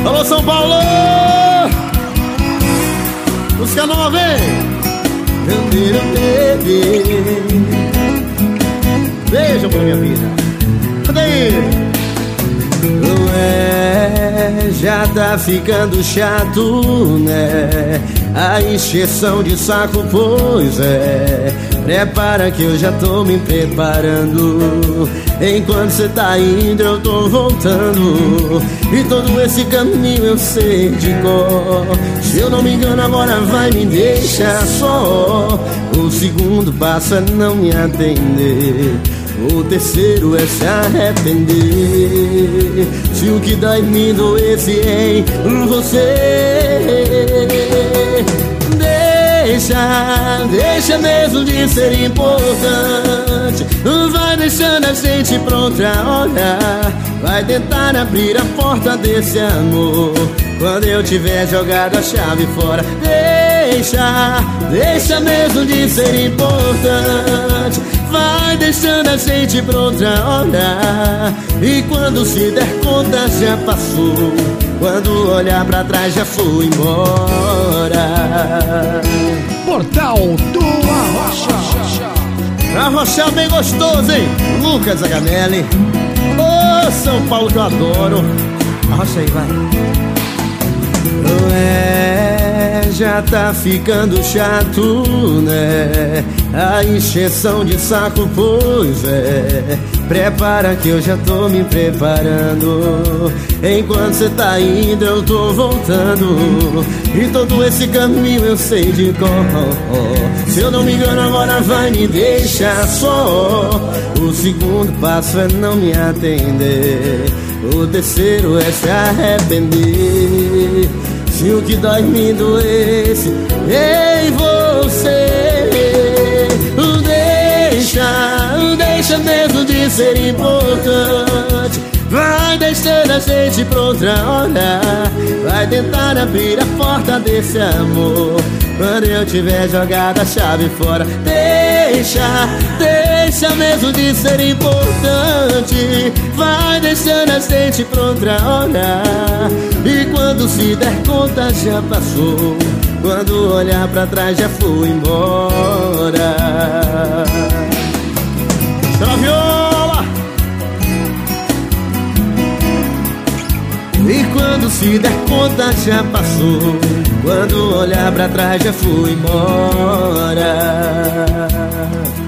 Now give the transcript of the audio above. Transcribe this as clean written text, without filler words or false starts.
Alô, São Paulo! Música nova, hein? Beijo pra minha vida. Cadê aí? Ué, já tá ficando chato, né? A encheção de saco, pois é. Prepara que eu já tô me preparando. Enquanto cê tá indo eu tô voltando. E todo esse caminho eu sei de cor. Se eu não me engano agora vai me deixar só. O segundo passo é não me atender. O terceiro é se arrepender. Se o que dá em mim doesse em você. Deixa mesmo de ser importante. Vai deixando a gente pra outra hora. Vai tentar abrir a porta desse amor quando eu tiver jogado a chave fora. Deixa mesmo de ser importante. Vai deixando a gente pra outra hora. E quando se der conta já passou. Quando olhar pra trás já foi embora. Portal do Arrocha. Arrochar bem gostoso, hein? Lucas Aganelli. Ô, São Paulo que eu adoro. Arrocha aí, vai. Já tá ficando chato, né? A encheção de saco, pois é. Prepara que eu já tô me preparando. Enquanto cê tá indo eu tô voltando. E todo esse caminho eu sei de cor. Se eu não me engano agora vai me deixar só. O segundo passo é não me atender. O terceiro é se arrepender. Se o que dói me doesse em você. Deixa mesmo de ser importante. Vai deixando a gente pra outra hora. Vai tentar abrir a porta desse amor quando eu tiver jogado a chave fora. Deixa mesmo de ser importante. Vai deixando a gente pra outra hora. E quando se der conta já passou. Quando olhar pra trás já foi embora. Traviola! E quando se der conta já passou. Quando olhar pra trás já foi embora.